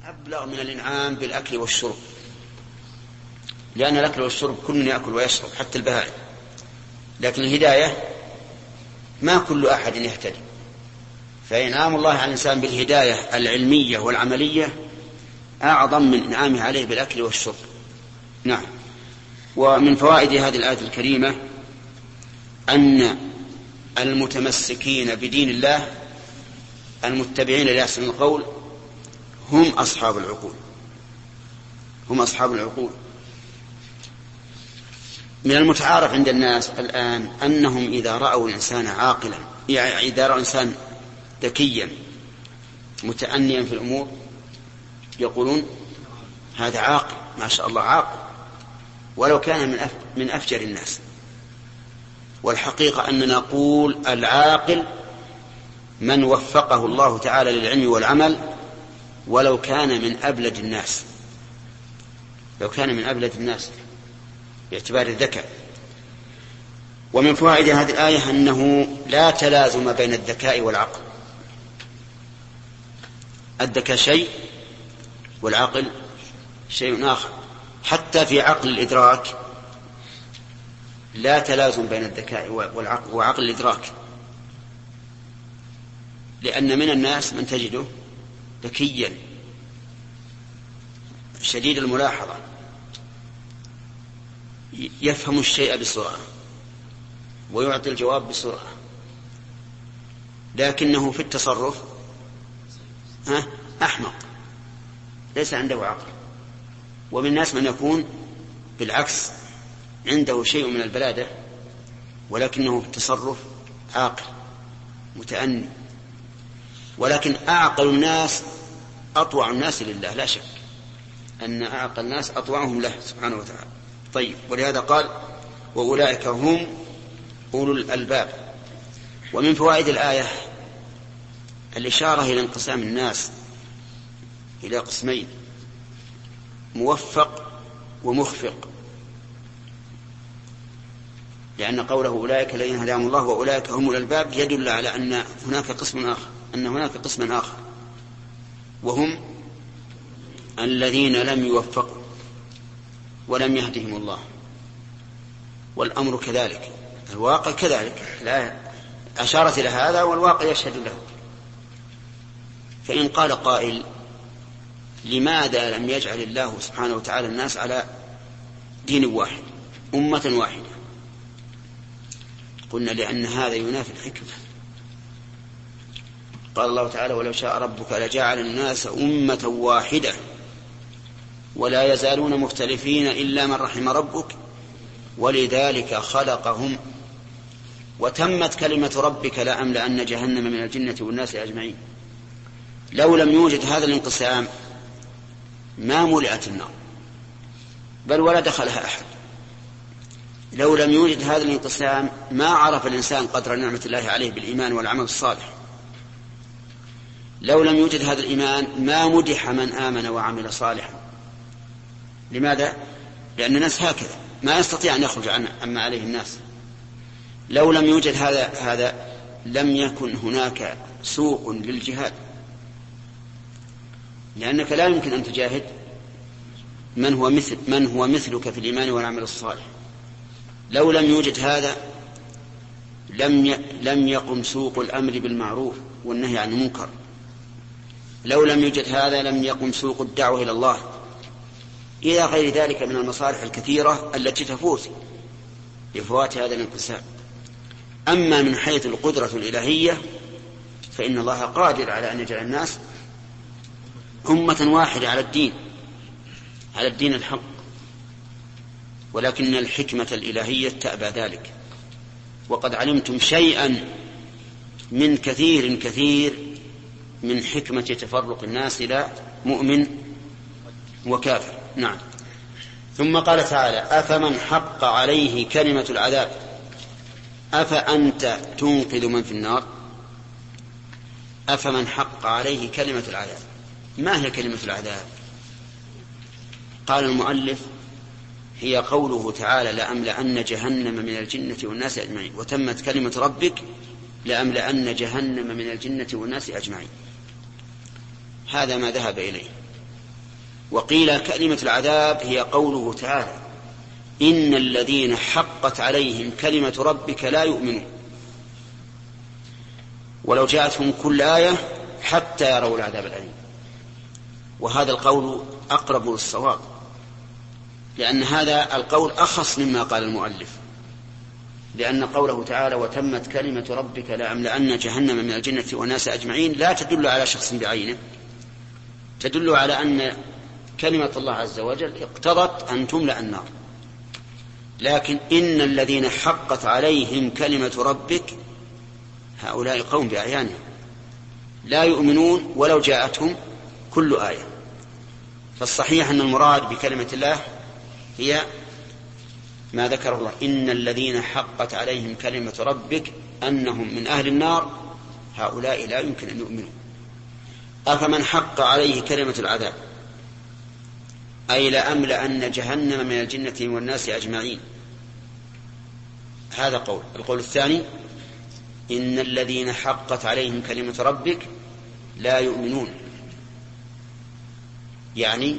أبلغ من الإنعام بالأكل والشرب، لأن الأكل والشرب كل يأكل ويشرب حتى البهائم، لكن الهداية ما كل أحد يهتدي، فإنعام الله على الإنسان بالهداية العلمية والعملية أعظم من إنعامه عليه بالأكل والشرب. نعم. ومن فوائد هذه الآية الكريمة أن المتمسكين بدين الله المتبعين لأحسن القول هم أصحاب العقول، هم أصحاب العقول. من المتعارف عند الناس الآن أنهم إذا رأوا الإنسان عاقلا، يعني إذا رأوا إنسان ذكيا متأنيا في الأمور يقولون هذا عاقل، ما شاء الله عاقل، ولو كان من أفجر الناس. والحقيقة أننا نقول العاقل من وفقه الله تعالى للعلم والعمل ولو كان من أبلد الناس، لو كان من أبلد الناس باعتبار الذكاء. ومن فوائد هذه الآية أنه لا تلازم بين الذكاء والعقل، الذكاء شيء والعقل شيء آخر. حتى في عقل الإدراك لا تلازم بين الذكاء والعقل وعقل الإدراك، لأن من الناس من تجده ذكيا شديد الملاحظة يفهم الشيء بسرعة ويعطي الجواب بسرعة، لكنه في التصرف أحمق ليس عنده عقل. ومن الناس من يكون بالعكس عنده شيء من البلادة ولكنه في التصرف عاقل متأني. ولكن أعقل الناس أطوع الناس لله، لا شك أن أعقل الناس أطوعهم له سبحانه وتعالى. طيب، ولهذا قال وأولئك هم أولو الألباب. ومن فوائد الآية الإشارة إلى انقسام الناس إلى قسمين، موفق ومخفق، لأن قوله أولئك الذين هداهم الله وأولئك هم الألباب يدل على أن هناك قسم آخر وهم الذين لم يوفقوا ولم يهدهم الله. والأمر كذلك، الواقع كذلك، لا أشارت إلى هذا والواقع يشهد له. فإن قال قائل لماذا لم يجعل الله سبحانه وتعالى الناس على دين واحد أمة واحدة؟ قلنا لأن هذا ينافي الحكمة. قال الله تعالى ولو شاء ربك لجعل الناس أمة واحدة ولا يزالون مختلفين إلا من رحم ربك ولذلك خلقهم وتمت كلمة ربك لأملأن جهنم من الجنة والناس أجمعين. لو لم يوجد هذا الانقسام ما ملئت النار بل ولا دخلها أحد. لو لم يوجد هذا الانقسام ما عرف الإنسان قدر نعمة الله عليه بالإيمان والعمل الصالح. لو لم يوجد هذا الإيمان ما مدح من آمن وعمل صالحا. لماذا؟ لأن الناس هكذا ما يستطيع أن يخرج عما عليه الناس. لو لم يوجد هذا لم يكن هناك سوق للجهاد، لأنك لا يمكن أن تجاهد من هو مثلك في الإيمان والعمل الصالح. لو لم يوجد هذا لم يقم سوق الأمر بالمعروف والنهي عن المنكر. لو لم يوجد هذا لم يقم سوق الدعوة إلى الله، إلى غير ذلك من المصالح الكثيرة التي تفوت لفوات هذا الانقسام. أما من حيث القدرة الإلهية فإن الله قادر على أن يجعل الناس أمة واحدة على الدين الحق، ولكن الحكمة الإلهية تأبى ذلك. وقد علمتم شيئا من كثير من حكمة تفرق الناس إلى مؤمن وكافر. نعم. ثم قال تعالى أفمن حق عليه كلمة العذاب أفأنت تنقذ من في النار. أفمن حق عليه كلمة العذاب، ما هي كلمة العذاب؟ قال المؤلف هي قوله تعالى لأملأن جهنم من الجنة والناس أجمعين وتمت كلمة ربك لأملأن جهنم من الجنة والناس أجمعين. هذا ما ذهب إليه وقيل كلمة العذاب هي قوله تعالى إن الذين حقت عليهم كلمة ربك لا يؤمنون ولو جاءتهم كل آية حتى يروا العذاب الأليم. وهذا القول أقرب للصواب، لأن هذا القول أخص مما قال المؤلف، لأن قوله تعالى وتمت كلمة ربك لأملأن جهنم من الجنة والناس أجمعين لا تدل على شخص بعينه، تدل على أن كلمة الله عز وجل اقتضت أن تملأ النار. لكن إن الذين حقت عليهم كلمة ربك هؤلاء قوم بأعيانهم لا يؤمنون ولو جاءتهم كل آية. فالصحيح أن المراد بكلمة الله هي ما ذكر الله إن الذين حقت عليهم كلمة ربك أنهم من أهل النار هؤلاء لا يمكن أن يؤمنوا. أفمن حق عليه كلمة العذاب أي لأملأن جهنم من الجنة والناس أجمعين، هذا قول. القول الثاني إن الذين حقت عليهم كلمة ربك لا يؤمنون، يعني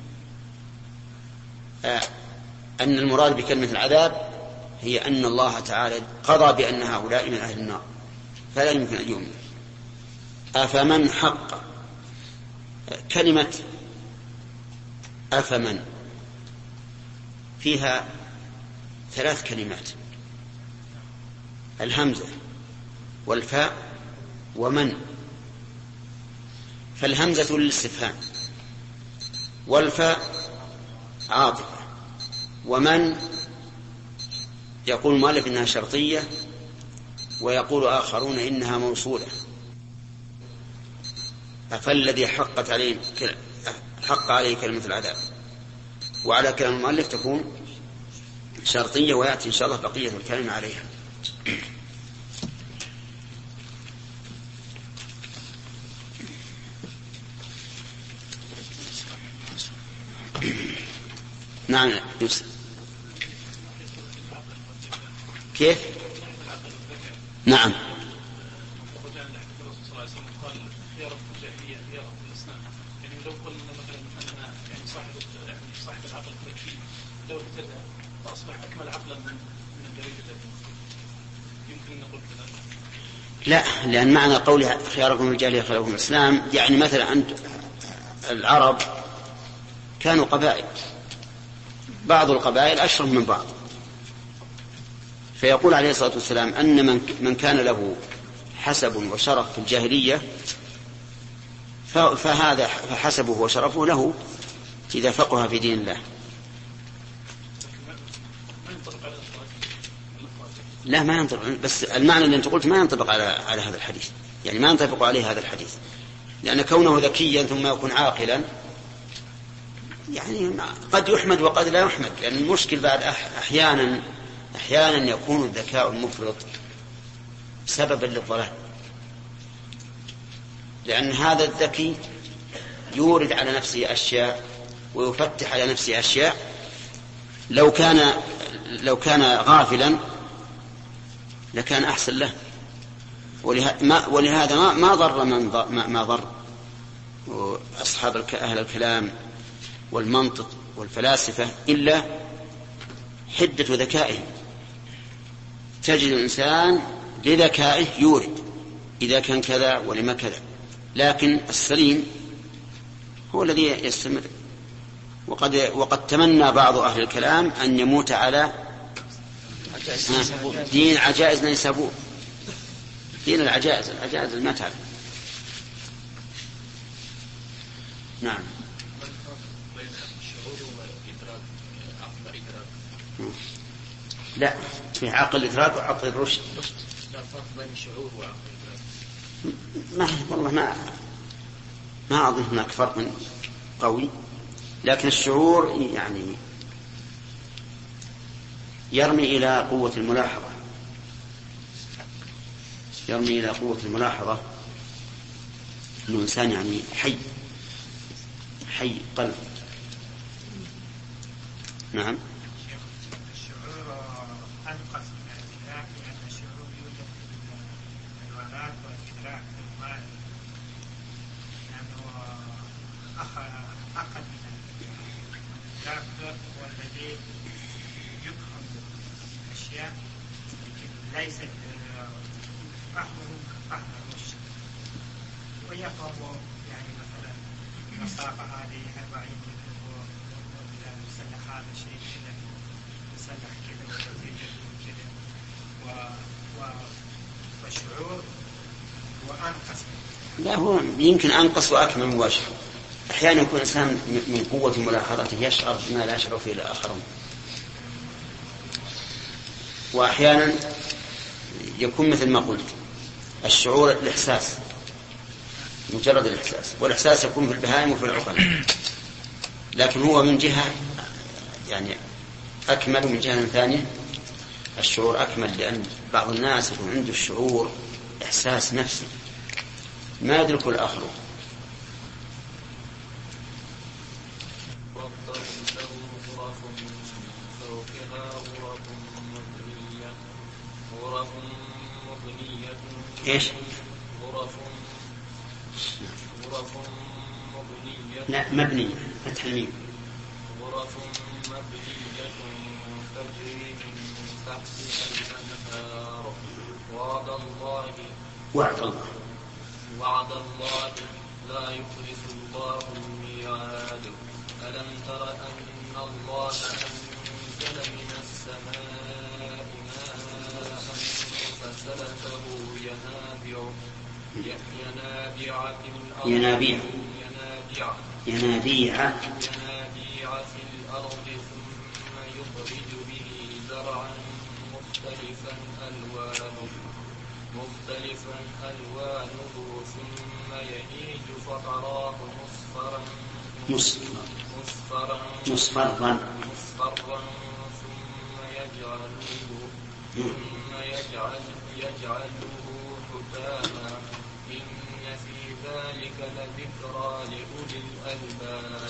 أن المراد بكلمة العذاب هي أن الله تعالى قضى بأن هؤلاء من أهل النار فلا يمكن أن يؤمن. أفمن حق، كلمة أفمن فيها 3 كلمات، الهمزة والفاء ومن، فالهمزة للاستفهام والفاء عاطفة، ومن يقول المؤلف إنها شرطية ويقول آخرون إنها موصولة. فالذي حق عليه كلمة العذاب، وعلى كلام المؤلف تكون شرطية، ويأتي إن شاء الله بقية الكلمة عليها. نعم يوسف. كيف؟ نعم. لو ابتدأ فأصبح أكمل عقلا من الدليل الذي يمكن نقول كذا. لا، لأن معنى قولها خياركم الجاهلية خياركم الإسلام يعني مثلا أنت العرب كانوا قبائل، بعض القبائل أشرف من بعض، فيقول عليه الصلاة والسلام أن من كان له حسب وشرف في الجاهلية فهذا فحسبه وشرفه له إذا فقه في دين الله. لا ما ينطبق، بس المعنى اللي انت قلت ما ينطبق على هذا الحديث، يعني ما ينطبق عليه هذا الحديث، لأن كونه ذكيا ثم يكون عاقلا يعني قد يحمد وقد لا يحمد، لأن المشكل بعد أحيانا يكون الذكاء المفرط سببا للضلال، لأن هذا الذكي يورد على نفسه أشياء ويفتح على نفسه أشياء لو كان غافلا لكان أحسن له. ولهذا ما ضر ما ضر أصحاب أهل الكلام والمنطق والفلاسفة إلا حدة ذكائهم. تجد الإنسان لذكائه يورد إذا كان كذا ولما كذا، لكن السليم هو الذي يستمر. وقد تمنى بعض أهل الكلام أن يموت على دين عجائز نيسابور، دين العجائز ما تعرف. نعم. لا، في عقل الإدراك وعقل الرشد. لا فرق بين الشعور وعقل الإدراك. والله ما أظن هناك فرق قوي، لكن الشعور يعني يرمي إلى قوة الملاحظة، أنه إنسان يعني حي قلب. نعم. الشعور أنقص من الإدراك، لأن الشعور يوجد في الحيوانات والإدراك في الماء، لأنه أقل من الكافر هو الذي يفهم أشياء لكن ليست فهمه كفهم الرشد ويفهم يعني مثلا مسافة هذه 40 متر وإذا مسلح هذا الشيء كذا مسلح كذا وتزيد كذا والشعور وأنقص. لا هو يمكن أنقص وأكمل مباشرة. أحيانا يكون الإنسان من قوة ملاحظته يشعر بما لا يشعر فيه الآخرون، وأحيانا يكون مثل ما قلت الشعور الإحساس مجرد الإحساس، والإحساس يكون في البهائم وفي العقل، لكن هو من جهة يعني أكمل، ومن جهة ثانية الشعور أكمل، لأن بعض الناس يكون عنده الشعور إحساس نفسي ما يدرك الآخرون. ايش؟ غرف مبنية. لا مبنية فتح الميم. غرف مبنية تجري من تحتها الأنهار. وعد الله لا يخلف الله الميعاد. ألم تر أن الله أنزل من السماء ماء فسلكه ينابيع في الأرض ثم يخرج به زرعا مختلفا ألوانه ثم يهيج فتراه مصفرا ثم يجعله حتاما. إن في ذلك لذكرى لأولي الألباب.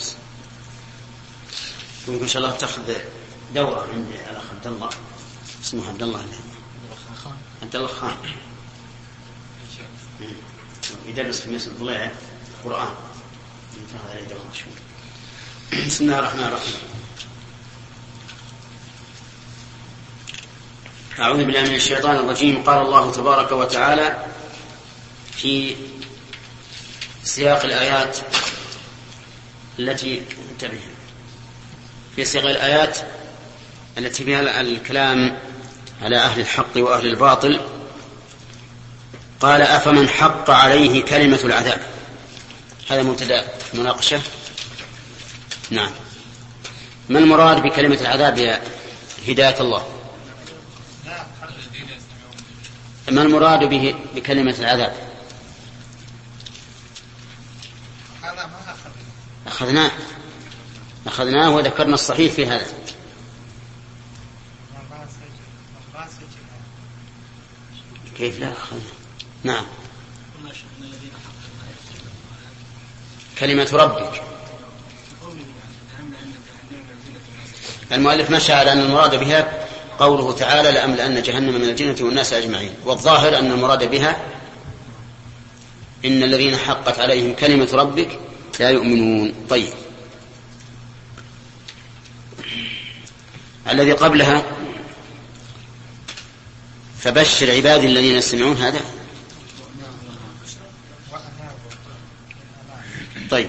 إن شاء الله تأخذ دورة عند الأخ عبد الله، اسمه عبد الله خان، يدرس في مصر ضليعة القرآن. بسم الله الرحمن الرحيم. أعوذ بالله من الشيطان الرجيم. قال الله تبارك وتعالى في سياق الآيات التي في سياق الآيات التي فيها الكلام على أهل الحق وأهل الباطل، قال أفمن حق عليه كلمة العذاب. هذا مبتدأ مناقشة. نعم، ما المراد بكلمة العذاب يا هداية الله؟ ما المراد به بكلمة العذاب؟ أخذناه وذكرنا الصحيح في هذا. كيف لا أخذنا؟ نعم، كلمة ربك. المؤلف مشى على أن المراد بها قوله تعالى لأملأن جهنم من الجنة والناس أجمعين، والظاهر أن المراد بها إن الذين حقت عليهم كلمة ربك لا يؤمنون. طيب، الذي قبلها فبشر عبادي الذين يستمعون، هذا طيب.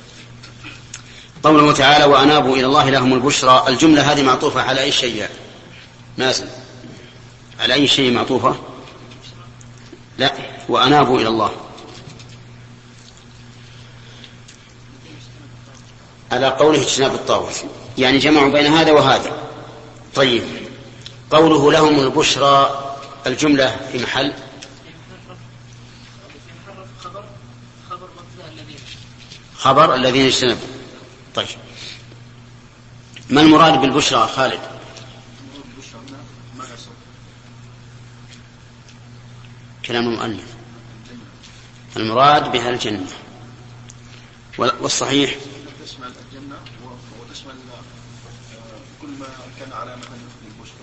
قوله تعالى وأنابوا إلى الله لهم البشرى، الجملة هذه معطوفة على أي شيء؟ مازن، على أي شيء معطوفة؟ لا، وأنابوا إلى الله على قوله اجتناب الطاغوت، يعني جمعوا بين هذا وهذا. طيب، قوله لهم البشرى، الجملة في محل خبر الذين اجتنبوا. طيب، ما المراد بالبشرى خالد؟ كلام المؤلف المراد بها الجنة، والصحيح تشمل الجنة وتشمل كل ما كان علامة للبشرى.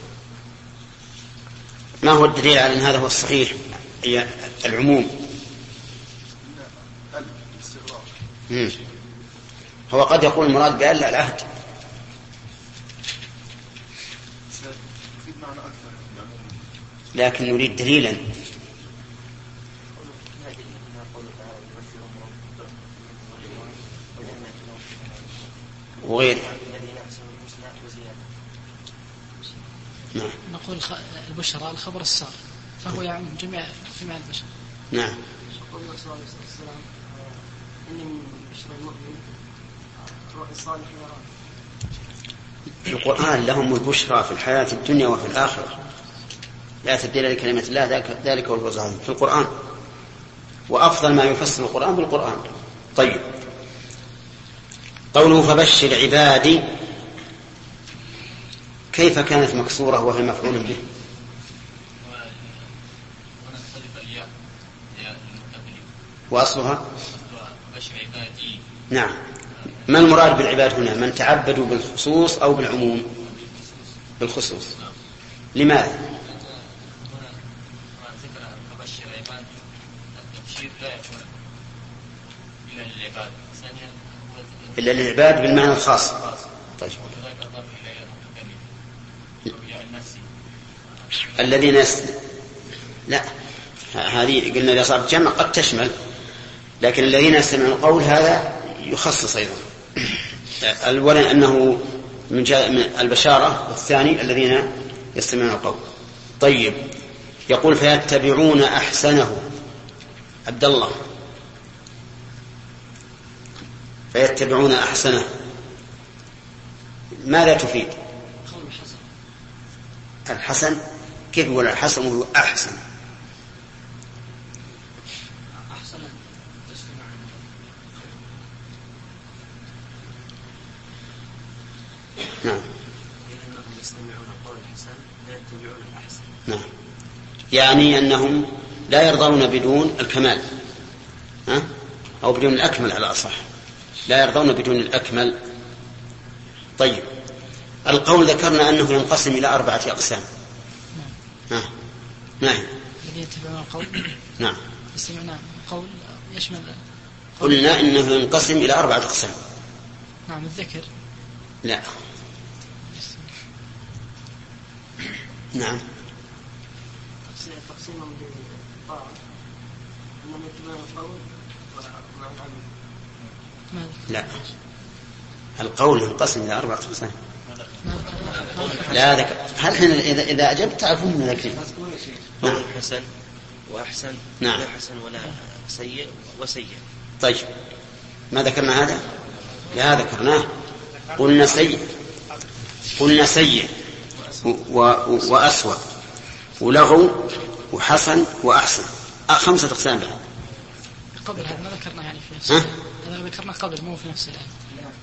ما هو الدليل على أن هذا هو الصحيح؟ هي العموم. هو قد يقول المراد بأن لا العهد، لكن نريد دليلا. وغير نعم. نقول البشرى الخبر السار فهو يعم جميع البشر. نعم. يقول الله صلى الله عليه وسلم إن من بشر المؤمن رؤيا صالح يراه. القرآن لهم البشرى في الحياة الدنيا وفي الآخرة، لا تبديل لكلمة الله، ذلك هو الفوز العظيم في القرآن، وأفضل ما يفسر القرآن بالقرآن. طيب، قوله فبشر عبادي كيف كانت مكسورة وهي مفعول به؟ وأصلها نعم. ما المراد بالعباد هنا؟ من تعبدوا بالخصوص أو بالعموم؟ بالخصوص. لماذا؟ إلا للعباد بالمعنى الخاص. طيب. الذين لا، هذه قلنا إذا صارت جمع قد تشمل، لكن الذين يستمعون القول هذا يخصص أيضا. الأول أنه من البشارة، والثاني الذين يستمعون القول. طيب، يقول فيتبعون أحسنه. عبد الله، فيتبعون أحسنه ماذا تفيد؟ الحسن كيف يقول الحسن وهو أحسن؟ نعم. نعم، يعني أنهم لا يرضون بدون الكمال، أو بدون الأكمل على الأصح، لا يرضون بدون الأكمل. طيب، القول ذكرنا أنه ينقسم إلى 4 أقسام. نعم. الذين يتبعون القول. نعم. استمعنا قول يشمل. قلنا إنه ينقسم إلى 4 أقسام. نعم. الذكر. لا. نعم. تقسيمهم للطاعة أنهم يتبعون القول لا، القول ينقسم إلى 4 أقسام. لا ذكر. هل حين إذا أجبت تعرفون من ذكرين؟ نعم. حسن وأحسن. نعم. لا حسن ولا سيء وسيء. طيب، ما ذكرنا هذا؟ لا ذكرناه. قلنا سيء وأسوأ ولغو وحسن وأحسن. 5 أقسام بها. قبل هذا ما ذكرنا يعني في هذا ذكرنا قبل، مو في نفس الآية.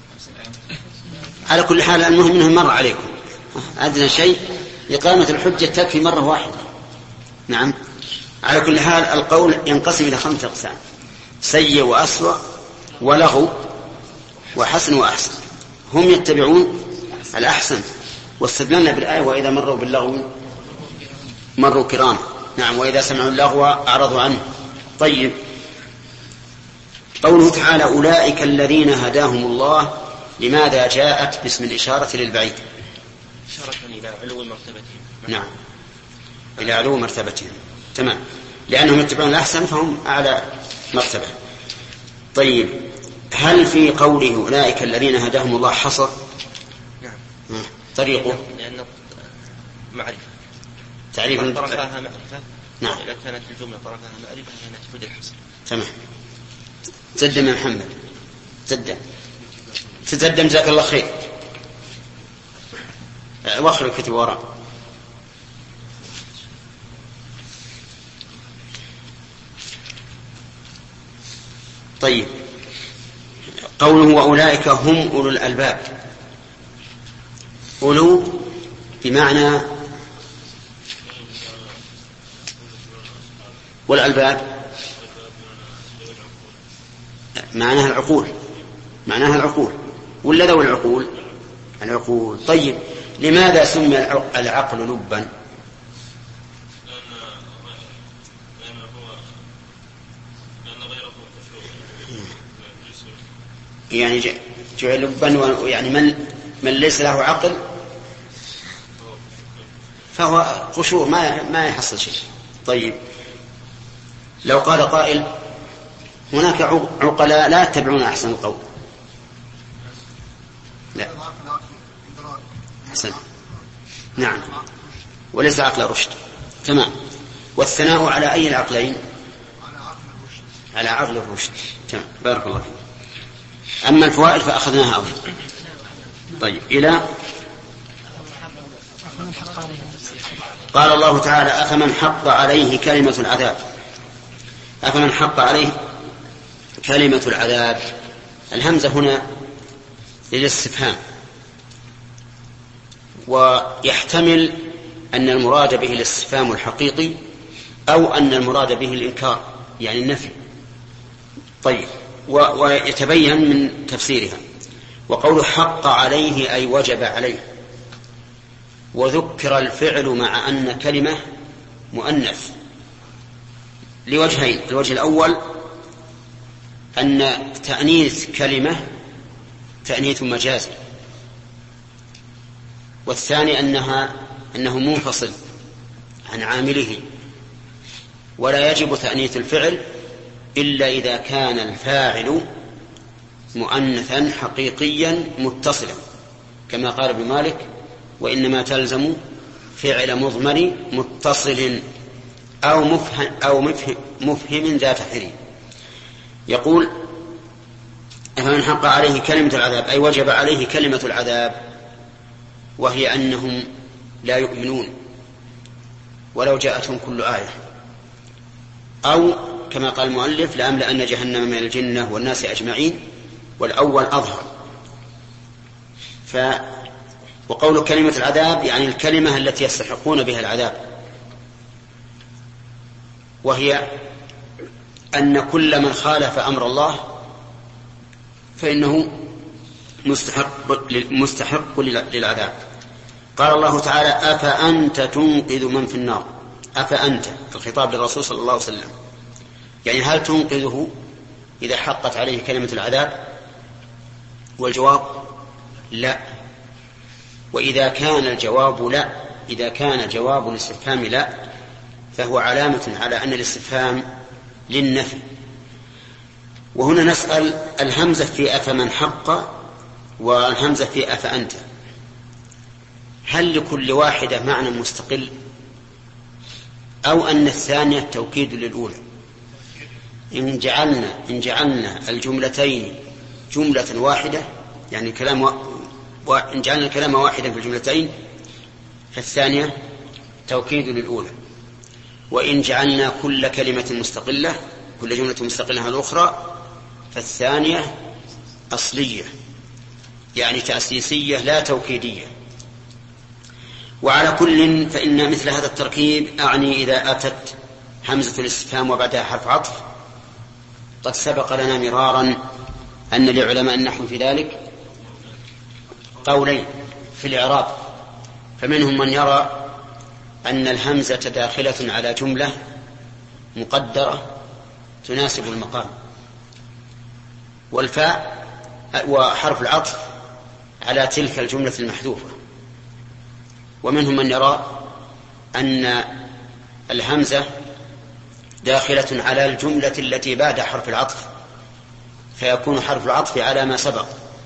على كل حال المهم منهم مر عليكم. أدنى شيء إقامة الحجة تكفي مرة واحدة. نعم. على كل حال القول ينقسم إلى 5 أقسام: سيء وأسوأ ولغو وحسن وأحسن. هم يتبعون الأحسن، واستدللنا بالآية وإذا مروا باللغو مروا كرام. نعم. وإذا سمعوا اللغو أعرضوا عنه. طيب، قوله تعالى أولئك الذين هداهم الله، لماذا جاءت باسم الإشارة للبعيد؟ إشارة إلى علو مرتبتهم. نعم، إلى علو مرتبتهم. تمام، لأنهم يتبعون الأحسن فهم أعلى مرتبة. طيب، هل في قوله أولئك الذين هداهم الله حصر؟ نعم. طريقه لأن معرفة تعريف طرفها معرفة. نعم. إذا كانت الجملة طرفها معرفة هنا تفيد الحصر. تمام. تقدم يا محمد، تقدم جزاك الله خير. واخر الكتب وراء. طيب، قوله وأولئك هم أولو الألباب. أولو بمعنى والألباب معناها العقول ولا ذوي العقول. طيب، لماذا سمي العقل لبا؟ يعني جعل لبا، يعني من ليس له عقل فهو قشور ما يحصل شيء. طيب لو قال قائل هناك عقلاء لا يتبعون أحسن القول، لا أحسن، نعم، وليس عقل رشد، تمام. والثناء على أي العقلين؟ على عقل الرشد، تمام، بارك الله فيك. أما الفوائد فأخذناها أولا. طيب إلى قال الله تعالى أفمن حق عليه كلمة العذاب. أفمن حق عليه كلمة العذاب، الهمزة هنا للاستفهام، ويحتمل أن المراد به الاستفهام الحقيقي أو أن المراد به الإنكار يعني النفي. طيب ويتبين من تفسيرها. وقول حق عليه أي وجب عليه، وذكر الفعل مع أن كلمة مؤنث لوجهين. الوجه الأول أن تأنيث كلمة تأنيث مجازي، والثاني أنه منفصل عن عامله، ولا يجب تأنيث الفعل إلا إذا كان الفاعل مؤنثا حقيقيا متصلا، كما قال ابن مالك وإنما تلزم فعل مضمر متصل أو مفهم ذات حري. يقول فمن حق عليه كلمة العذاب أي وجب عليه كلمة العذاب، وهي أنهم لا يؤمنون ولو جاءتهم كل آية، أو كما قال المؤلف لأملأن جهنم من الجنة والناس أجمعين، والأول أظهر. وقول كلمة العذاب يعني الكلمة التي يستحقون بها العذاب، وهي أن كل من خالف أمر الله فإنه مستحق للعذاب. قال الله تعالى أفأنت تنقذ من في النار. أفأنت الخطاب للرسول صلى الله عليه وسلم، يعني هل تنقذه إذا حقت عليه كلمة العذاب؟ والجواب لا. وإذا كان الجواب لا، إذا كان جواب الاستفهام لا، فهو علامة على أن الاستفهام للنفي. وهنا نسأل الهمزة في أفمن حق والهمزة في أفأنت، هل لكل واحدة معنى مستقل أو أن الثانية توكيد للأولى؟ إن جعلنا الجملتين جملة واحدة، يعني إن جعلنا الكلام واحدا في الجملتين فالثانية توكيد للأولى. وإن جعلنا كل كلمة مستقلة، كل جملة مستقلة عن الأخرى، فالثانية أصلية يعني تأسيسية لا توكيدية. وعلى كل فإن مثل هذا التركيب أعني إذا أتت همزة الاستفهام وبعدها حرف عطف. قد سبق لنا مرارا أن لعلماء النحو في ذلك قولين في الإعراب، فمنهم من يرى أن الهمزة داخلة على جملة مقدرة تناسب المقام، والفاء وحرف العطف على تلك الجملة المحذوفة. ومنهم من يرى أن الهمزة داخلة على الجملة التي بعد حرف العطف، فيكون حرف العطف على ما سبق،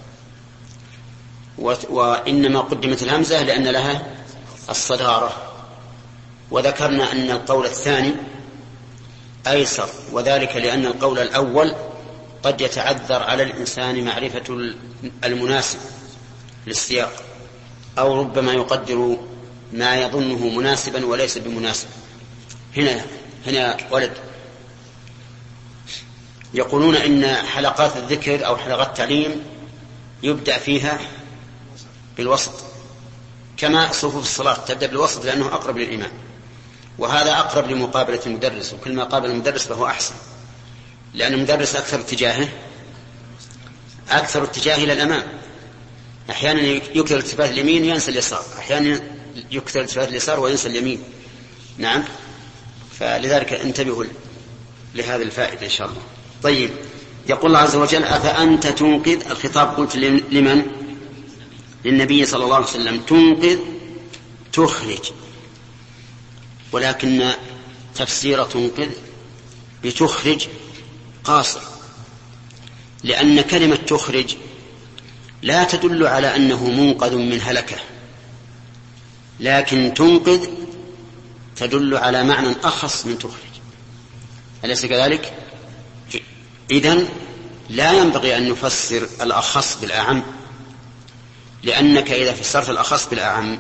وإنما قدمت الهمزة لأن لها الصدارة. وذكرنا أن القول الثاني أيسر، وذلك لأن القول الأول قد يتعذر على الإنسان معرفة المناسب للسياق، أو ربما يقدر ما يظنه مناسبا وليس بمناسب. هنا ولد يقولون إن حلقات الذكر أو حلقات التعليم يبدأ فيها بالوسط، كما صفوف الصلاة تبدأ بالوسط لأنه أقرب للإمام، وهذا أقرب لمقابلة المدرس، وكل ما قابل المدرس فهو أحسن، لأن المدرس أكثر اتجاه إلى الأمام. أحيانا يكثر التفات اليمين ينسى اليسار، أحيانا يكثر التفات اليسار وينسى اليمين. نعم، فلذلك انتبهوا لهذه الفائدة إن شاء الله. طيب يقول الله عز وجل أفأنت تنقذ. الخطاب قلت لمن؟ للنبي صلى الله عليه وسلم. تنقذ تخرج، ولكن تفسير تنقذ بتخرج قاصر، لأن كلمة تخرج لا تدل على أنه منقذ من هلكة، لكن تنقذ تدل على معنى أخص من تخرج، أليس كذلك؟ إذن لا ينبغي أن نفسر الأخص بالأعم، لأنك إذا فسرت الأخص بالأعم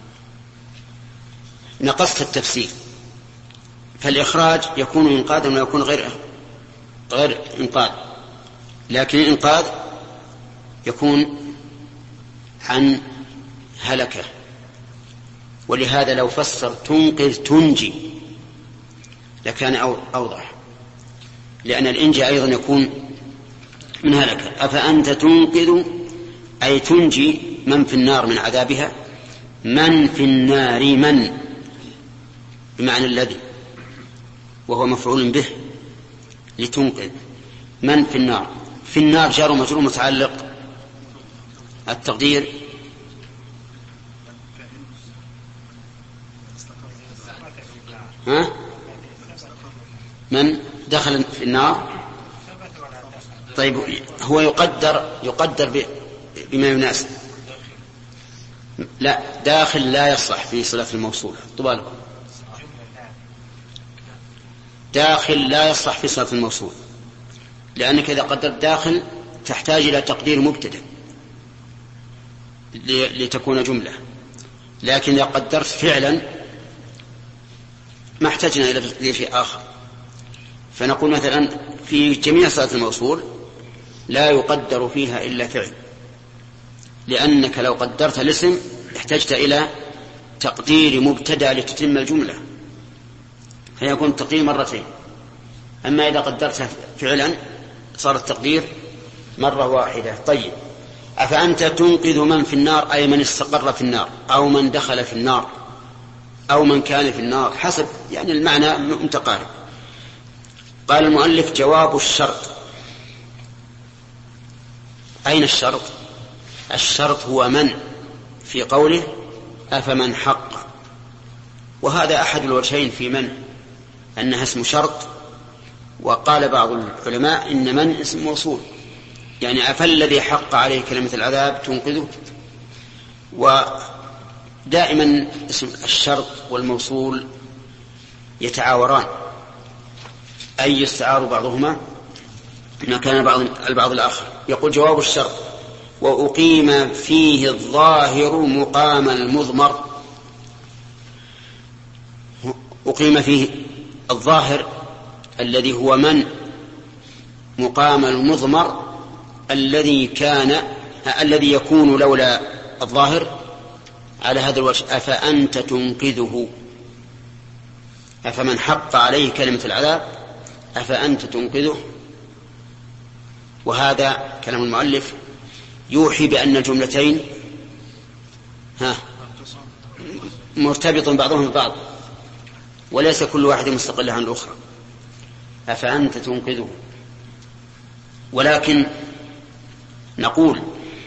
نقصت التفسير، فالإخراج يكون إنقاذا ويكون غير إنقاذ، لكن الإنقاذ يكون عن هلكة. ولهذا لو فسر تنقذ تنجي لكان أوضح، لأن الإنجاء أيضا يكون من هلكة. أفأنت تنقذ أي تنجي من في النار من عذابها. من في النار من بمعنى الذي، وهو مفعول به لتنقذ. من في النار، في النار جار ومجرور متعلق، التقدير من دخل في النار. طيب هو يقدر بما يناسب. لا، داخل لا يصلح في صلة الموصول. طبالكم داخل لا يصلح في صلة الموصول، لأنك إذا قدرت داخل تحتاج إلى تقدير مبتدأ لتكون جملة، لكن إذا قدرت فعلا ما احتاجنا إلى شيء آخر. فنقول مثلا في جميع صلة الموصول لا يقدر فيها إلا فعل، لأنك لو قدرت الاسم احتجت إلى تقدير مبتدأ لتتم الجملة، فيكون التقدير مرتين. أما إذا قدرت فعلا صار التقدير مرة واحدة. طيب، أفأنت تنقذ من في النار أي من استقر في النار أو من دخل في النار أو من كان في النار، حسب يعني المعنى متقارب. قال المؤلف جواب الشرط. أين الشرط؟ الشرط هو من في قوله أفمن حق، وهذا أحد الوجهين في من، أنها اسم شرط، وقال بعض العلماء إن من اسم موصول، يعني أفالذي حق عليه كلمة العذاب تنقذه. ودائما اسم الشرط والموصول يتعاوران، أي يستعار بعضهما مكان البعض الآخر. يقول جواب الشرط وأقيم فيه الظاهر مقام المضمر. أقيم فيه الظاهر الذي هو من مقام المضمر الذي يكون لولا الظاهر على هذا الوجه. أفأنت تنقذه، أفمن حق عليه كلمة العذاب أفأنت تنقذه. وهذا كلام المؤلف يوحي بأن الجملتين مرتبط بعضهم ببعض، وليس كل واحد مستقل عن الأخرى. أفأنت تنقذه. ولكن نقول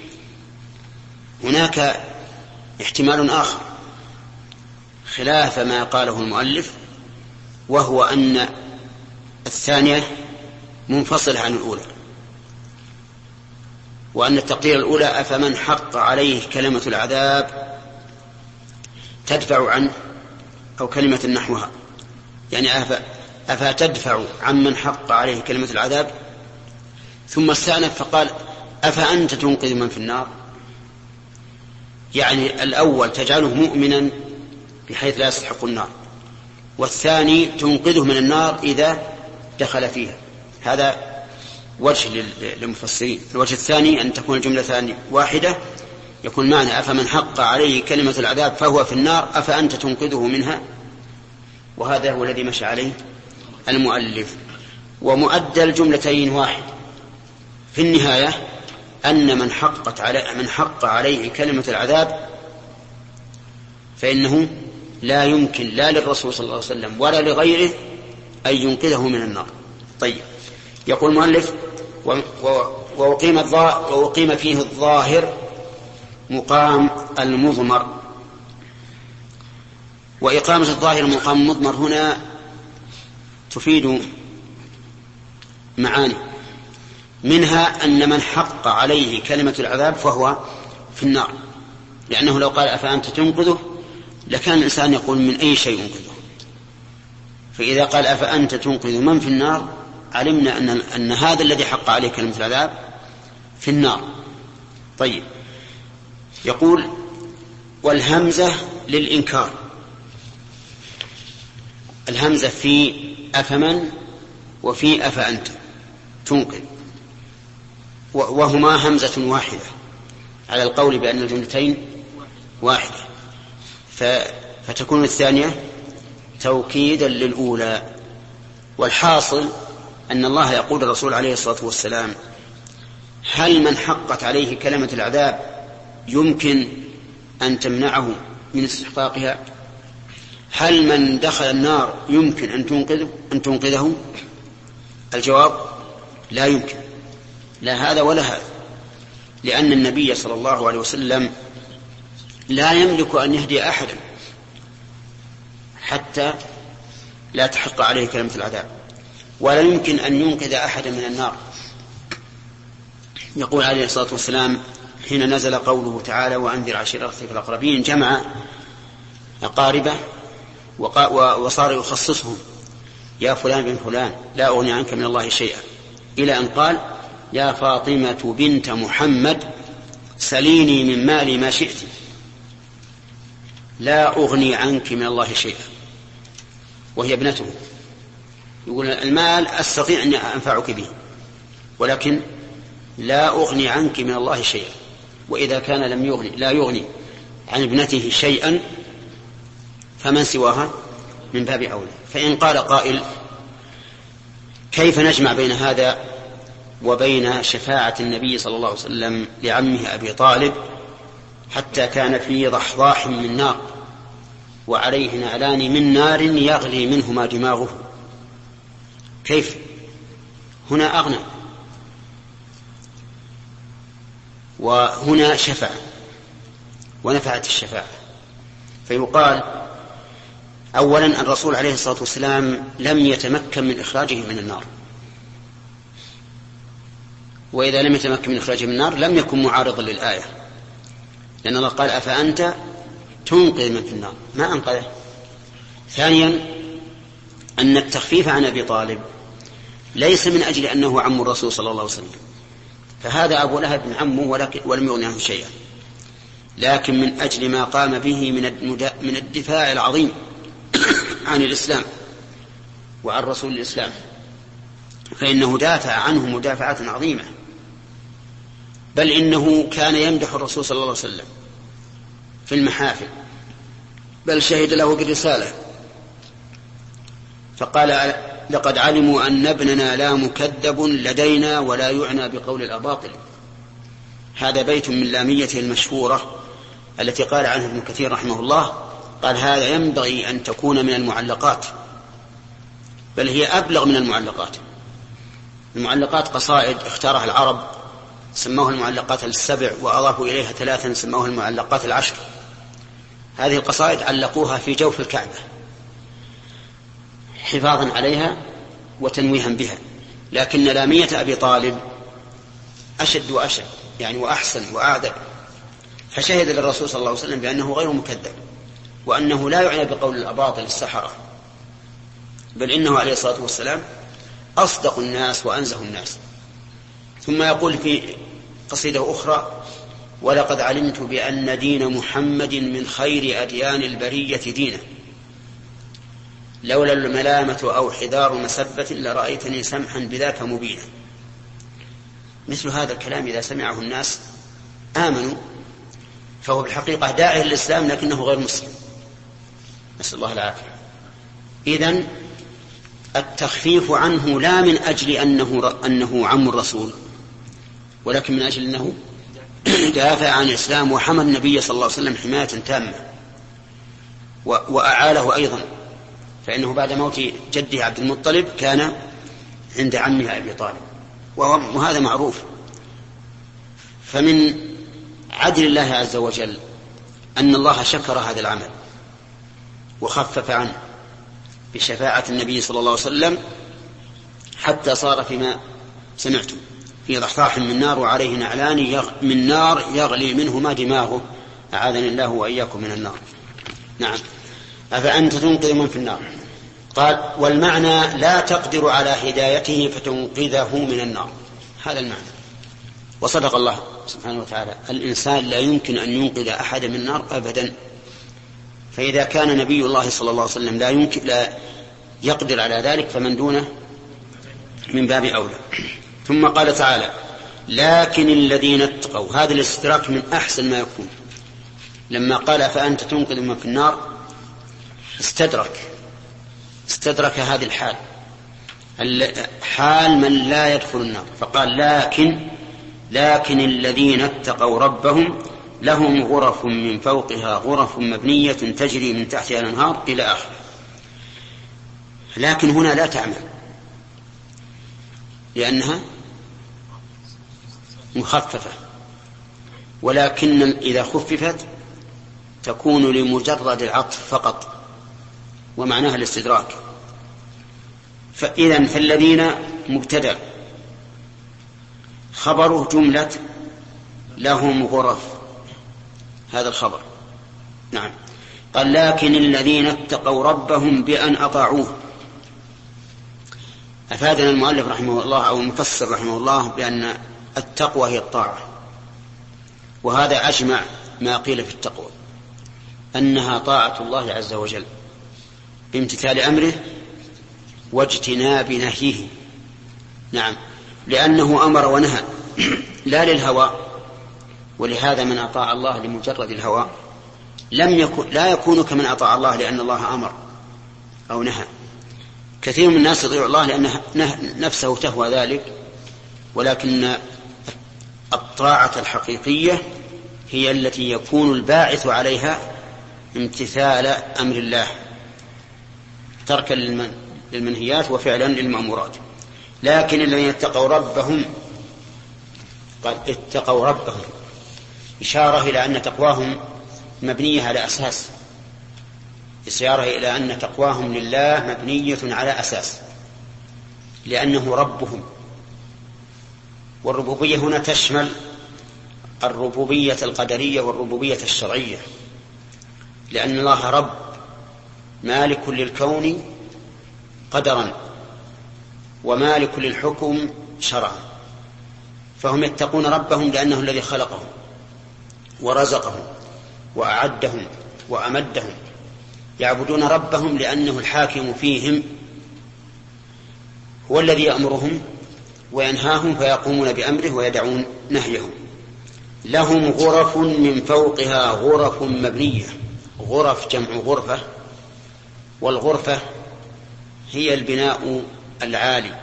هناك احتمال آخر خلاف ما قاله المؤلف، وهو أن الثانية منفصلة عن الأولى، وأن التقدير الأولى أفمن حق عليه كلمة العذاب تدفع عنه، أو كلمة نحوها، يعني أفتدفع عن من حق عليه كلمة العذاب. ثم استأنف فقال أفأنت تنقذ من في النار، يعني الأول تجعله مؤمنا بحيث لا يستحق النار، والثاني تنقذه من النار إذا دخل فيها. هذا وجه للمفسرين. الوجه الثاني أن تكون الجملة ثانية واحدة، يكون معنى أفمن حق عليه كلمة العذاب فهو في النار أفأنت تنقذه منها، وهذا هو الذي مشى عليه المؤلف. ومؤدى الجملتين واحد في النهاية، أن من حق عليه كلمة العذاب فإنه لا يمكن لا للرسول صلى الله عليه وسلم ولا لغيره أن ينقذه من النار. طيب، يقول المؤلف وأقيم فيه الظاهر مقام المضمر. وإقامة الظاهر مقام المضمر هنا تفيد معاني، منها أن من حق عليه كلمة العذاب فهو في النار، لأنه لو قال أفأنت تنقذه لكان الإنسان يقول من أي شيء ينقذه، فإذا قال أفأنت تنقذ من في النار علمنا أن هذا الذي حق عليه كلمة العذاب في النار. طيب، يقول والهمزة للإنكار، الهمزة في أفمن وفي أفأنت تنقذ، وهما همزة واحدة على القول بأن الجملتين واحدة، فتكون الثانية توكيدا للأولى. والحاصل أن الله يقول الرسول عليه الصلاة والسلام هل من حقت عليه كلمة العذاب يمكن أن تمنعه من استحقاقها؟ هل من دخل النار يمكن أن تنقذه؟ الجواب لا يمكن، لا هذا ولا هذا، لأن النبي صلى الله عليه وسلم لا يملك أن يهدي أحدا حتى لا تحق عليه كلمة العذاب، ولا يمكن أن ينقذ أحدا من النار. يقول عليه الصلاة والسلام حين نزل قوله تعالى وأنذر عشيرتك الأقربين جمع أقاربه وصار يخصصهم يا فلان بن فلان لا أغني عنك من الله شيئا، إلى أن قال يا فاطمة بنت محمد سليني من مالي ما شئت لا أغني عنك من الله شيئا، وهي ابنته. يقول المال أستطيع أن أنفعك به ولكن لا أغني عنك من الله شيئا، وإذا كان لا يغني عن ابنته شيئا فمن سواها من باب أولى. فإن قال قائل كيف نجمع بين هذا وبين شفاعة النبي صلى الله عليه وسلم لعمه أبي طالب حتى كان في ضحضاح من نار وعليه نعلان من نار يغلي منهما دماغه؟ كيف؟ هنا أغنى وهنا شفع ونفعت الشفاعة. فيقال أولا الرسول عليه الصلاة والسلام لم يتمكن من إخراجه من النار، وإذا لم يتمكن من إخراجه من النار لم يكن معارضا للآية، لأن الله قال أفأنت تنقذ من في النار ما أنقذه. ثانيا أن التخفيف عن أبي طالب ليس من أجل أنه عم الرسول صلى الله عليه وسلم، فهذا أبو لهب بن عمه ولم يغني عنه شيئا، لكن من أجل ما قام به من الدفاع العظيم عن الإسلام وعن رسول الإسلام، فإنه دافع عنه مدافعة عظيمة، بل إنه كان يمدح الرسول صلى الله عليه وسلم في المحافل، بل شهد له بالرسالة فقال لقد علموا أن ابننا لا مكذب لدينا ولا يعنى بقول الأباطل. هذا بيت من لاميته المشهورة التي قال عنها ابن كثير رحمه الله، قال هذا ينبغي أن تكون من المعلقات، بل هي أبلغ من المعلقات. المعلقات قصائد اختارها العرب سموها المعلقات السبع وأضافوا إليها 3 سموها المعلقات 10. هذه القصائد علقوها في جوف الكعبة حفاظا عليها وتنويها بها، لكن لامية أبي طالب أشد وأشد يعني وأحسن وأعذب، فشهد للرسول صلى الله عليه وسلم بأنه غير مكذب وأنه لا يعنى بقول الأباطل السحرة، بل إنه عليه الصلاة والسلام أصدق الناس وأنزه الناس. ثم يقول في قصيدة أخرى ولقد علمت بأن دين محمد من خير أديان البرية دينا لولا الملامة أو حذار مسبة لرأيتني سمحا بذاك مبينا. مثل هذا الكلام إذا سمعه الناس آمنوا، فهو بالحقيقة داعي للإسلام لكنه غير مسلم، نسأل الله العافية. إذن التخفيف عنه لا من أجل أنه عم الرسول، ولكن من أجل أنه دافع عن الإسلام وحمى النبي صلى الله عليه وسلم حماية تامة وأعاله أيضا، فإنه بعد موت جده عبد المطلب كان عند عمه أبي طالب. وهذا معروف. فمن عدل الله عز وجل أن الله شكر هذا العمل وخفف عنه بشفاعة النبي صلى الله عليه وسلم، حتى صار فيما سمعتم في ضحضاح من نار وعليه نعلان من نار يغلي منهما دماغه، أعاذني الله وإياكم من النار. نعم. أفأنت تنقذ من في النار؟ قال والمعنى لا تقدر على هدايته فتنقذه من النار، هذا المعنى. وصدق الله سبحانه وتعالى، الإنسان لا يمكن أن ينقذ أحد من النار أبدا، فإذا كان نبي الله صلى الله عليه وسلم لا يقدر على ذلك فمن دونه من باب أولى. ثم قال تعالى لكن الذين اتقوا، هذا الاستدراك من أحسن ما يكون. لما قال فأنت تنقذ من في النار استدرك هذه الحال، حال من لا يدخل النار، فقال لكن الذين اتقوا ربهم لهم غرف من فوقها غرف مبنية تجري من تحتها الأنهار إلى آخره. لكن هنا لا تعمل لأنها مخففة، ولكن إذا خففت تكون لمجرد العطف فقط ومعناها الاستدراك. فالذين مبتدأ خبره جملة لهم غرف، هذا الخبر. نعم. قال لكن الذين اتقوا ربهم بأن أطاعوه. أفادنا المؤلف رحمه الله أو المفسر رحمه الله بأن التقوى هي الطاعة، وهذا أجمع ما قيل في التقوى، أنها طاعة الله عز وجل بامتثال أمره واجتناب نهيه. نعم، لأنه أمر ونهى لا للهوى، ولهذا من أطاع الله لمجرد الهوى لا يكون كمن أطاع الله لأن الله أمر أو نهى. كثير من الناس يطيع الله لأن نفسه تهوى ذلك، ولكن الطاعة الحقيقية هي التي يكون الباعث عليها امتثال أمر الله، تركا للمنهيات وفعلا للمأمورات. لكن الذين اتقوا ربهم، قال اتقوا ربهم، إشارة إلى أن تقواهم مبنية على أساس، إشارة إلى أن تقواهم لله مبنية على أساس، لأنه ربهم. والربوبية هنا تشمل الربوبية القدرية والربوبية الشرعية، لأن الله رب مالك للكون قدرا ومالك للحكم شرعا، فهم يتقون ربهم لأنه الذي خلقهم ورزقهم وأعدهم وأمدهم، يعبدون ربهم لأنه الحاكم فيهم، هو الذي يأمرهم وينهاهم فيقومون بأمره ويدعون نهيهم. لهم غرف من فوقها غرف مبنية، غرف جمع غرفة، والغرفة هي البناء العالي.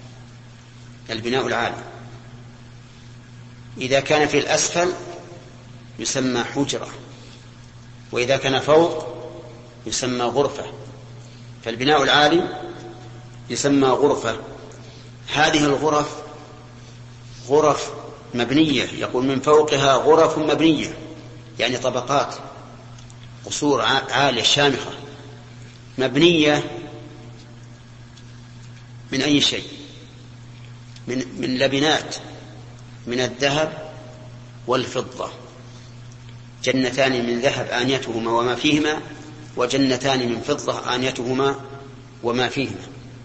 إذا كان في الأسفل يسمى حجرة، وإذا كان فوق يسمى غرفة، فالبناء العالي يسمى غرفة. هذه الغرف غرف مبنية، يقول من فوقها غرف مبنية، يعني طبقات، قصور عالية شامخة، مبنية من أي شيء؟ من لبنات من الذهب والفضة، جنتان من ذهب آنيتهما وما فيهما، وجنتان من فضة آنيتهما وما فيهما.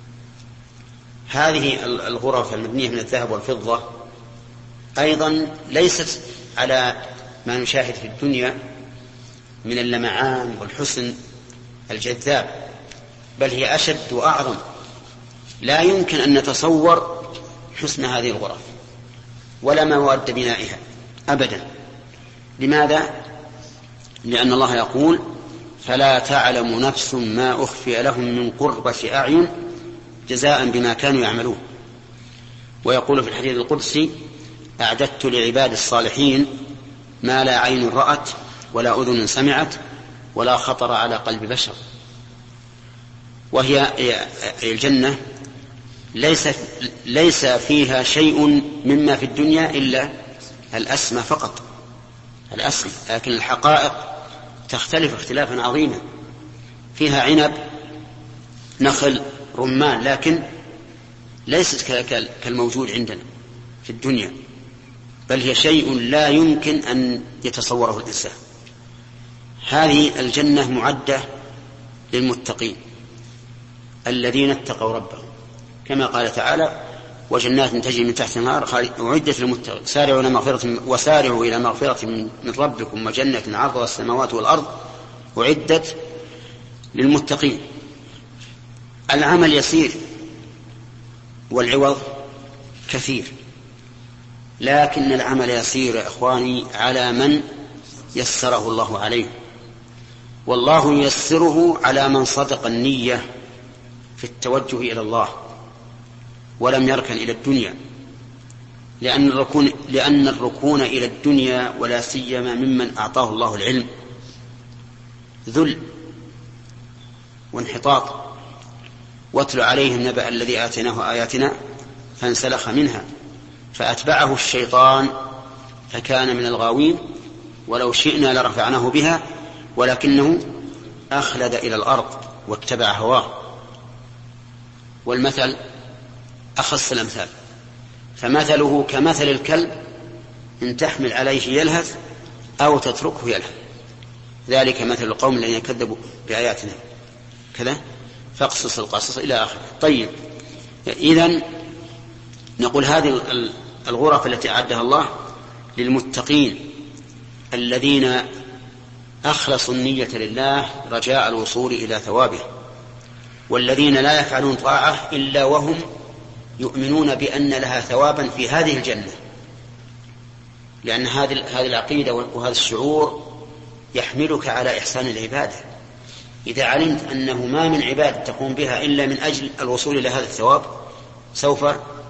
هذه الغرف المبنية من الذهب والفضة أيضا ليست على ما نشاهد في الدنيا من اللمعان والحسن الجذاب، بل هي أشد وأعظم. لا يمكن أن نتصور حسن هذه الغرف ولا مواد بنائها أبدا. لماذا؟ لأن الله يقول فلا تعلم نفس ما أخفي لهم من قرة أعين جزاء بما كانوا يعملون. ويقول في الحديث القدسي أعددت لعباد الصالحين ما لا عين رأت ولا أذن سمعت ولا خطر على قلب بشر. وهي الجنة ليس فيها شيء مما في الدنيا إلا الأسمى فقط، الأسمى، لكن الحقائق تختلف اختلافا عظيما. فيها عنب، نخل، رمان، لكن ليست كالموجود عندنا في الدنيا، بل هي شيء لا يمكن أن يتصوره الإنسان. هذه الجنة معدة للمتقين الذين اتقوا ربهم، كما قال تعالى: وجنات تجري من تحت النهار أعدت للمتقين وسارعوا إلى مغفرة من ربكم وجنة عرضها السماوات والأرض أعدت للمتقين. العمل يسير والعوض كثير، لكن العمل يسير يا إخواني على من يسره الله عليه، والله ييسره على من صدق النية في التوجه إلى الله ولم يركن إلى الدنيا، لأن الركون إلى الدنيا ولا سيما ممن أعطاه الله العلم ذل وانحطاط. واتل عليهم نبأ الذي آتيناه آياتنا فانسلخ منها فأتبعه الشيطان فكان من الغاوين ولو شئنا لرفعناه بها ولكنه أخلد إلى الأرض واتبع هواه. والمثل أخص الأمثال، فمثله كمثل الكلب إن تحمل عليه يلهث أو تتركه يلهث، ذلك مثل القوم الذين كذبوا بآياتنا كذا فاقصص القصص إلى آخره. طيب، إذن نقول هذه الغرف التي أعدها الله للمتقين الذين أخلصوا النية لله رجاء الوصول إلى ثوابه، والذين لا يفعلون طاعة إلا وهم يؤمنون بأن لها ثوابا في هذه الجنة، لأن هذه العقيدة وهذا الشعور يحملك على إحسان العبادة. إذا علمت أنه ما من عبادة تقوم بها إلا من أجل الوصول إلى هذا الثواب سوف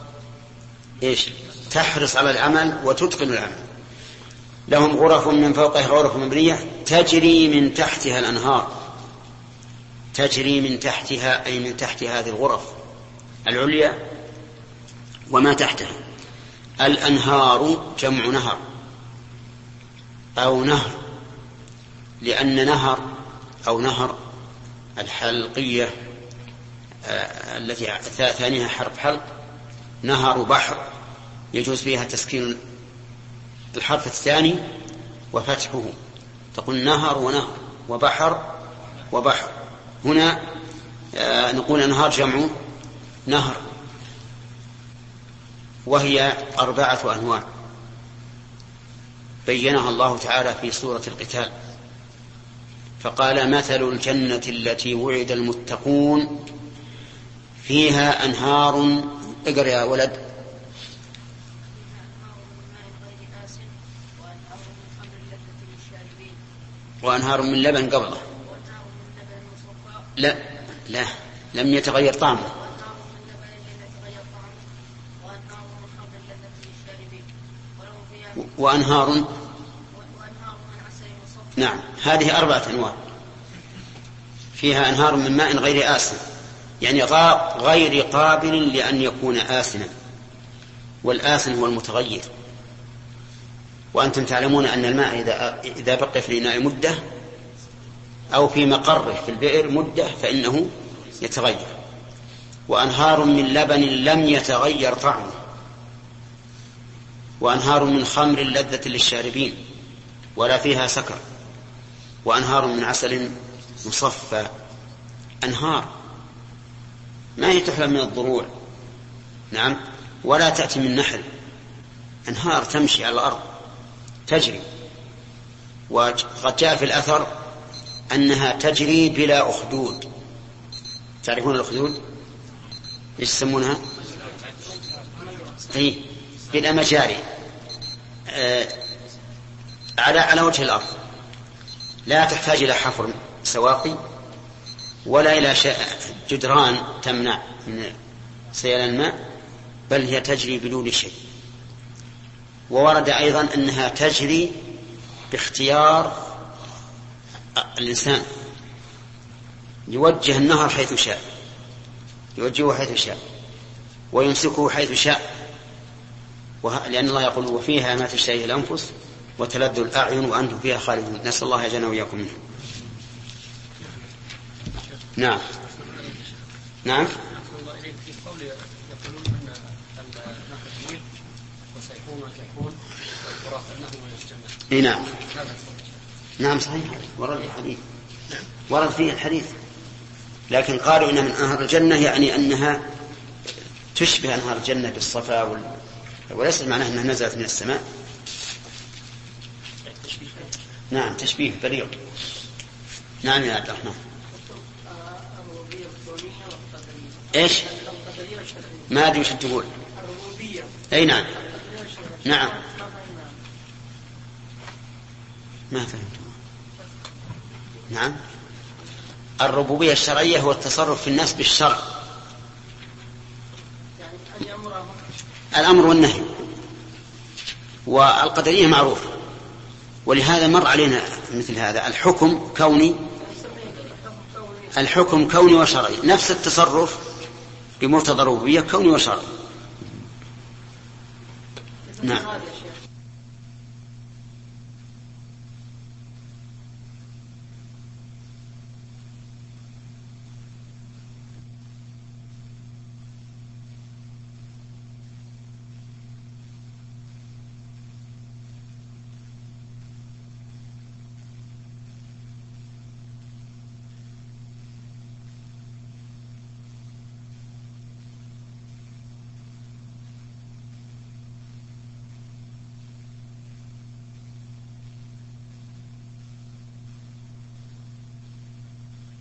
تحرص على العمل وتتقن العمل. لهم غرف من فوقها غرف مبنية تجري من تحتها الأنهار، تجري من تحتها أي من تحت هذه الغرف العليا وما تحتها. الأنهار جمع نهر أو نهر، لأن نهر أو نهر الحلقية التي ثانيها حرف حلق، نهر بحر يجوز فيها تسكين الحرف الثاني وفتحه، تقول نهر ونهر وبحر وبحر. هنا نقول أنهار جمع نهر، وهي 4 أنواع بينها الله تعالى في سورة القتال، فقال: مثل الجنة التي وعد المتقون فيها أنهار. اقرأ يا ولد. وأنهار من لبن قبله، لا لم يتغير طعمه. وأنهار نعم، هذه 4 أنواع. فيها أنهار من ماء غير آسن، يعني غير قابل لأن يكون آسنا، والآسن هو المتغير. وأنتم تعلمون أن الماء إذا بقي في الإناء مدة أو في مقره في البئر مدة فإنه يتغير. وأنهار من لبن لم يتغير طعمه، وأنهار من خمر لذة للشاربين ولا فيها سكر، وأنهار من عسل مصفى. أنهار ما هي تحلى من الضروع، نعم، ولا تأتي من نحل، أنهار تمشي على الأرض تجري. وقد جاء في الأثر أنها تجري بلا أخدود. تعرفون الأخدود إيش يسمونها؟ بلا مجاري على وجه الأرض، لا تحتاج إلى حفر سواقي ولا إلى جدران تمنع من سيل الماء، بل هي تجري بدون شيء. وورد أيضا أنها تجري باختيار الإنسان، يوجه النهر حيث شاء، يوجهه حيث شاء. ويمسكه حيث شاء، لأن الله يقول وفيها ما تشتهي الأنفس وتلذ الأعين وأنتم فيها خالدون. نسأل الله يجعلنا وإياكم منه. نعم نعم. في قول يقولون أن النهر وسيكون وكيكون والفرات أنه من الجنة. نعم نعم صحيح، ورد الحديث، ورد فيه الحديث، لكن قالوا إن من أنهار الجنة يعني أنها تشبه أنهار الجنة بالصفا وليس معناه أنها نزلت من السماء. نعم تشبيه بليغ. نعم يا عبد الرحمن. ايش؟ ما ادري وش تقول. اي نعم نعم ما فهمت. نعم الربوبية الشرعية هو التصرف في الناس بالشرع، الأمر والنهي، والقدرية معروفة، ولهذا مر علينا مثل هذا الحكم كوني وشرعي، نفس التصرف بمقتضى الربوبية كوني وشرعي. نعم